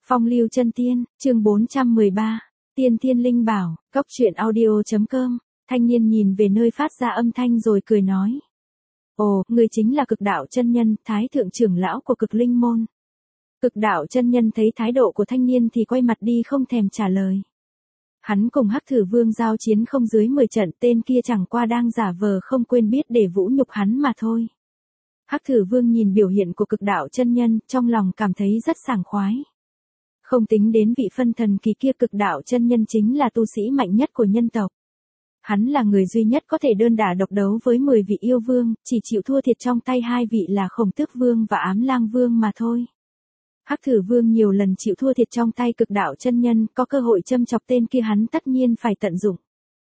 Phong lưu chân tiên, chương 413, tiên thiên linh bảo, cốc truyện audio.com, thanh niên nhìn về nơi phát ra âm thanh rồi cười nói. Ồ, người chính là cực đạo chân nhân, thái thượng trưởng lão của cực linh môn. Cực đạo chân nhân thấy thái độ của thanh niên thì quay mặt đi không thèm trả lời. Hắn cùng Hắc Thử Vương giao chiến không dưới 10 trận, tên kia chẳng qua đang giả vờ không quên biết để vũ nhục hắn mà thôi. Hắc Thử Vương nhìn biểu hiện của cực đạo chân nhân, trong lòng cảm thấy rất sảng khoái. Không tính đến vị phân thần kỳ kia, cực đạo chân nhân chính là tu sĩ mạnh nhất của nhân tộc. Hắn là người duy nhất có thể đơn đả độc đấu với 10 vị yêu vương, chỉ chịu thua thiệt trong tay hai vị là Khổng Tước Vương và Ám Lang Vương mà thôi. Hắc Thử Vương nhiều lần chịu thua thiệt trong tay cực đạo chân nhân, có cơ hội châm chọc tên kia hắn tất nhiên phải tận dụng.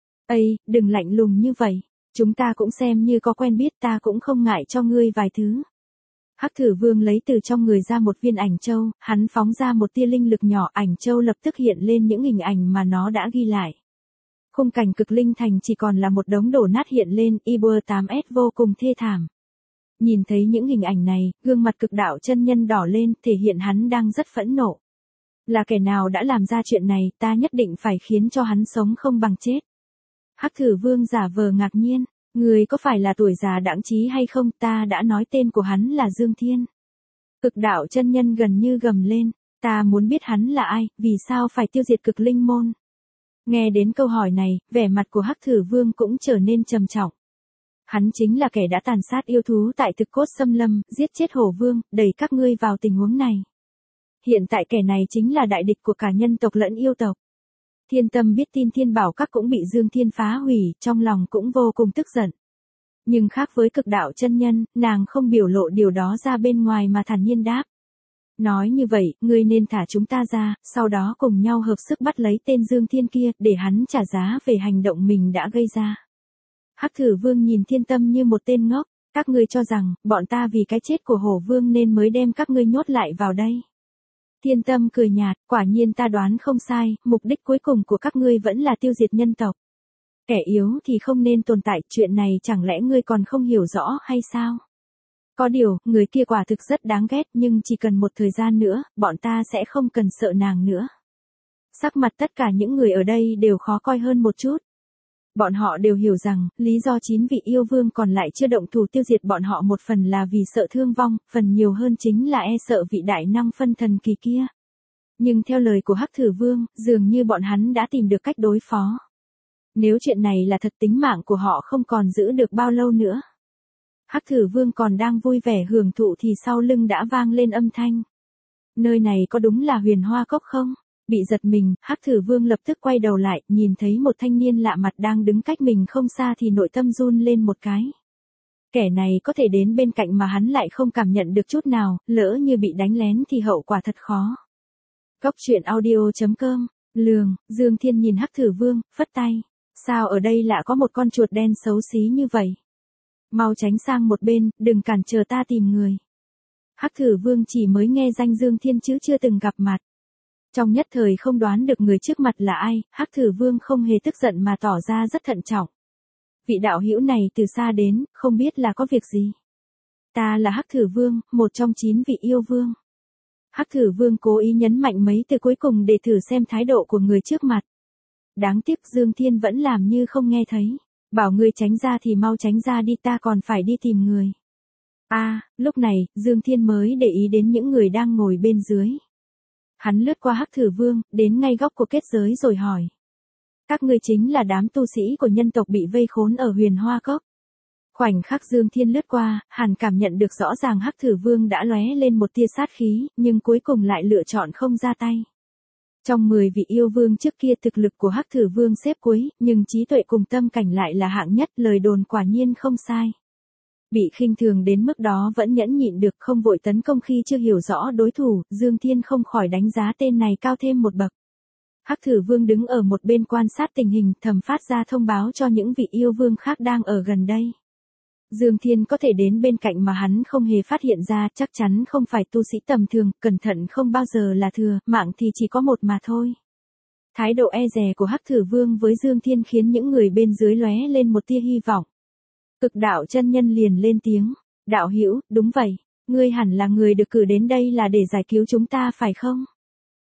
Ây, đừng lạnh lùng như vậy, chúng ta cũng xem như có quen biết, ta cũng không ngại cho ngươi vài thứ. Hắc Thử Vương lấy từ trong người ra một viên ảnh châu, hắn phóng ra một tia linh lực nhỏ, ảnh châu lập tức hiện lên những hình ảnh mà nó đã ghi lại. Khung cảnh cực linh thành chỉ còn là một đống đổ nát hiện lên, Iber 8S vô cùng thê thảm. Nhìn thấy những hình ảnh này, gương mặt cực đạo chân nhân đỏ lên, thể hiện hắn đang rất phẫn nộ. Là kẻ nào đã làm ra chuyện này, ta nhất định phải khiến cho hắn sống không bằng chết. Hắc Thử Vương giả vờ ngạc nhiên, người có phải là tuổi già đãng trí hay không, ta đã nói tên của hắn là Dương Thiên. Cực đạo chân nhân gần như gầm lên, ta muốn biết hắn là ai, vì sao phải tiêu diệt cực linh môn. Nghe đến câu hỏi này, vẻ mặt của Hắc Thử Vương cũng trở nên trầm trọng. Hắn chính là kẻ đã tàn sát yêu thú tại Thực Cốt Xâm Lâm, giết chết Hổ Vương, đẩy các ngươi vào tình huống này. Hiện tại kẻ này chính là đại địch của cả nhân tộc lẫn yêu tộc. Thiên Tâm biết tin Thiên Bảo Các cũng bị Dương Thiên phá hủy, trong lòng cũng vô cùng tức giận. Nhưng khác với cực đạo chân nhân, nàng không biểu lộ điều đó ra bên ngoài mà thản nhiên đáp. Nói như vậy, ngươi nên thả chúng ta ra, sau đó cùng nhau hợp sức bắt lấy tên Dương Thiên kia, để hắn trả giá về hành động mình đã gây ra. Hắc Thử Vương nhìn Thiên Tâm như một tên ngốc, các ngươi cho rằng, bọn ta vì cái chết của Hổ Vương nên mới đem các ngươi nhốt lại vào đây. Thiên Tâm cười nhạt, quả nhiên ta đoán không sai, mục đích cuối cùng của các ngươi vẫn là tiêu diệt nhân tộc. Kẻ yếu thì không nên tồn tại, chuyện này chẳng lẽ ngươi còn không hiểu rõ hay sao? Có điều, người kia quả thực rất đáng ghét, nhưng chỉ cần một thời gian nữa, bọn ta sẽ không cần sợ nàng nữa. Sắc mặt tất cả những người ở đây đều khó coi hơn một chút. Bọn họ đều hiểu rằng, lý do 9 vị yêu vương còn lại chưa động thủ tiêu diệt bọn họ một phần là vì sợ thương vong, phần nhiều hơn chính là e sợ vị đại năng phân thần kỳ kia. Nhưng theo lời của Hắc Thử Vương, dường như bọn hắn đã tìm được cách đối phó. Nếu chuyện này là thật, tính mạng của họ không còn giữ được bao lâu nữa. Hắc Thử Vương còn đang vui vẻ hưởng thụ thì sau lưng đã vang lên âm thanh. Nơi này có đúng là Huyền Hoa Cốc không? Bị giật mình, Hắc Thử Vương lập tức quay đầu lại, nhìn thấy một thanh niên lạ mặt đang đứng cách mình không xa thì nội tâm run lên một cái. Kẻ này có thể đến bên cạnh mà hắn lại không cảm nhận được chút nào, lỡ như bị đánh lén thì hậu quả thật khó. Cốc truyện audio.com, Lường, Dương Thiên nhìn Hắc Thử Vương, phất tay. Sao ở đây lại có một con chuột đen xấu xí như vậy? Mau tránh sang một bên, đừng cản trở ta tìm người. Hắc Thử Vương chỉ mới nghe danh Dương Thiên chứ chưa từng gặp mặt. Trong nhất thời không đoán được người trước mặt là ai, Hắc Thử Vương không hề tức giận mà tỏ ra rất thận trọng. Vị đạo hữu này từ xa đến, không biết là có việc gì. Ta là Hắc Thử Vương, một trong 9 vị yêu vương. Hắc Thử Vương cố ý nhấn mạnh mấy từ cuối cùng để thử xem thái độ của người trước mặt. Đáng tiếc Dương Thiên vẫn làm như không nghe thấy. Bảo ngươi tránh ra thì mau tránh ra đi, ta còn phải đi tìm người. Lúc này, Dương Thiên mới để ý đến những người đang ngồi bên dưới. Hắn lướt qua Hắc Thử Vương, đến ngay góc của kết giới rồi hỏi. Các ngươi chính là đám tu sĩ của nhân tộc bị vây khốn ở Huyền Hoa Cốc. Khoảnh khắc Dương Thiên lướt qua, hắn cảm nhận được rõ ràng Hắc Thử Vương đã lóe lên một tia sát khí, nhưng cuối cùng lại lựa chọn không ra tay. Trong 10 vị yêu vương trước kia, thực lực của Hắc Thử Vương xếp cuối, nhưng trí tuệ cùng tâm cảnh lại là hạng nhất, lời đồn quả nhiên không sai. Bị khinh thường đến mức đó vẫn nhẫn nhịn được, không vội tấn công khi chưa hiểu rõ đối thủ, Dương Thiên không khỏi đánh giá tên này cao thêm một bậc. Hắc Thử Vương đứng ở một bên quan sát tình hình, thầm phát ra thông báo cho những vị yêu vương khác đang ở gần đây. Dương Thiên có thể đến bên cạnh mà hắn không hề phát hiện ra, chắc chắn không phải tu sĩ tầm thường, cẩn thận không bao giờ là thừa, mạng thì chỉ có một mà thôi. Thái độ e dè của Hắc Thử Vương với Dương Thiên khiến những người bên dưới lóe lên một tia hy vọng. Cực đạo chân nhân liền lên tiếng, đạo hữu, đúng vậy, ngươi hẳn là người được cử đến đây là để giải cứu chúng ta phải không?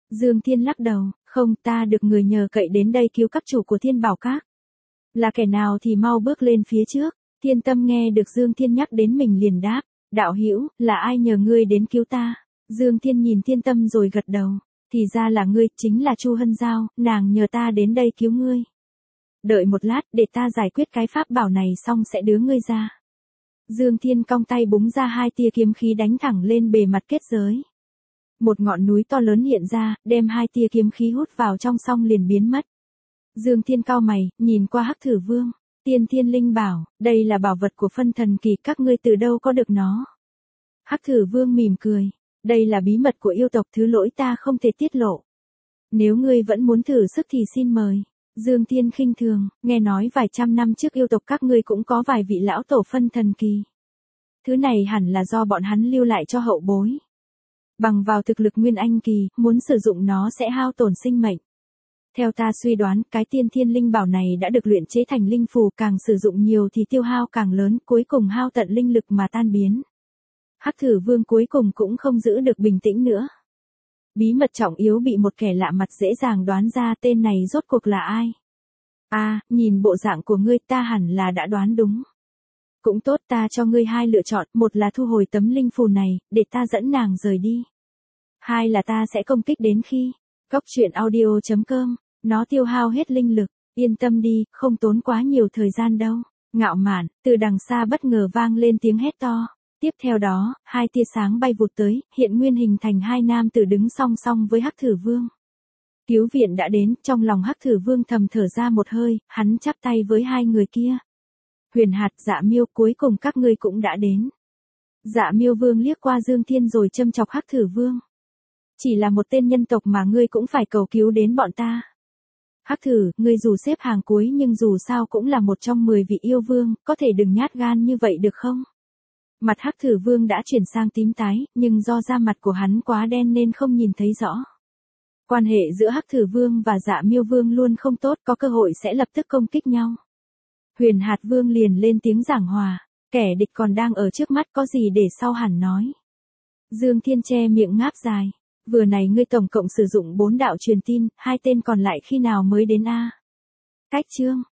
Dương Thiên lắc đầu, không, ta được người nhờ cậy đến đây cứu các chủ của Thiên Bảo Các. Là kẻ nào thì mau bước lên phía trước. Thiên Tâm nghe được Dương Thiên nhắc đến mình liền đáp, đạo hữu, là ai nhờ ngươi đến cứu ta? Dương Thiên nhìn Thiên Tâm rồi gật đầu, thì ra là ngươi, chính là Chu Hân Giao, nàng nhờ ta đến đây cứu ngươi. Đợi một lát, để ta giải quyết cái pháp bảo này xong sẽ đưa ngươi ra. Dương Thiên cong tay búng ra 2 tia kiếm khí đánh thẳng lên bề mặt kết giới. Một ngọn núi to lớn hiện ra, đem 2 tia kiếm khí hút vào trong xong liền biến mất. Dương Thiên cau mày, nhìn qua Hắc Thử Vương. Tiên Thiên Linh Bảo, đây là bảo vật của phân thần kỳ, các ngươi từ đâu có được nó? Hắc Thử Vương mỉm cười, đây là bí mật của yêu tộc, thứ lỗi ta không thể tiết lộ. Nếu ngươi vẫn muốn thử sức thì xin mời. Dương Thiên khinh thường, nghe nói vài trăm năm trước yêu tộc các ngươi cũng có vài vị lão tổ phân thần kỳ. Thứ này hẳn là do bọn hắn lưu lại cho hậu bối. Bằng vào thực lực Nguyên Anh kỳ, muốn sử dụng nó sẽ hao tổn sinh mệnh. Theo ta suy đoán, cái Tiên Thiên Linh Bảo này đã được luyện chế thành linh phù, càng sử dụng nhiều thì tiêu hao càng lớn, cuối cùng hao tận linh lực mà tan biến. Hắc Thử Vương cuối cùng cũng không giữ được bình tĩnh nữa. Bí mật trọng yếu bị một kẻ lạ mặt dễ dàng đoán ra, tên này rốt cuộc là ai? Nhìn bộ dạng của ngươi ta hẳn là đã đoán đúng. Cũng tốt, ta cho ngươi 2 lựa chọn, một là thu hồi tấm linh phù này, để ta dẫn nàng rời đi. 2 là ta sẽ công kích đến khi Cốc truyện audio.com, nó tiêu hao hết linh lực, yên tâm đi, không tốn quá nhiều thời gian đâu. Ngạo mạn, từ đằng xa bất ngờ vang lên tiếng hét to. Tiếp theo đó, 2 tia sáng bay vụt tới, hiện nguyên hình thành 2 nam tử đứng song song với Hắc Thử Vương. Cứu viện đã đến, trong lòng Hắc Thử Vương thầm thở ra một hơi, hắn chắp tay với 2 người kia. Huyền Hạt, Dạ Miêu, cuối cùng các ngươi cũng đã đến. Dạ Miêu Vương liếc qua Dương Thiên rồi châm chọc Hắc Thử Vương. Chỉ là một tên nhân tộc mà ngươi cũng phải cầu cứu đến bọn ta. Hắc Thử, ngươi dù xếp hàng cuối nhưng dù sao cũng là một trong 10 vị yêu vương, có thể đừng nhát gan như vậy được không? Mặt Hắc Thử Vương đã chuyển sang tím tái, nhưng do da mặt của hắn quá đen nên không nhìn thấy rõ. Quan hệ giữa Hắc Thử Vương và Dạ Miêu Vương luôn không tốt, có cơ hội sẽ lập tức công kích nhau. Huyền Hạt Vương liền lên tiếng giảng hòa, kẻ địch còn đang ở trước mắt, có gì để sau hẳn nói. Dương Thiên che miệng ngáp dài, vừa này ngươi tổng cộng sử dụng 4 đạo truyền tin, 2 tên còn lại khi nào mới đến a? Cách chương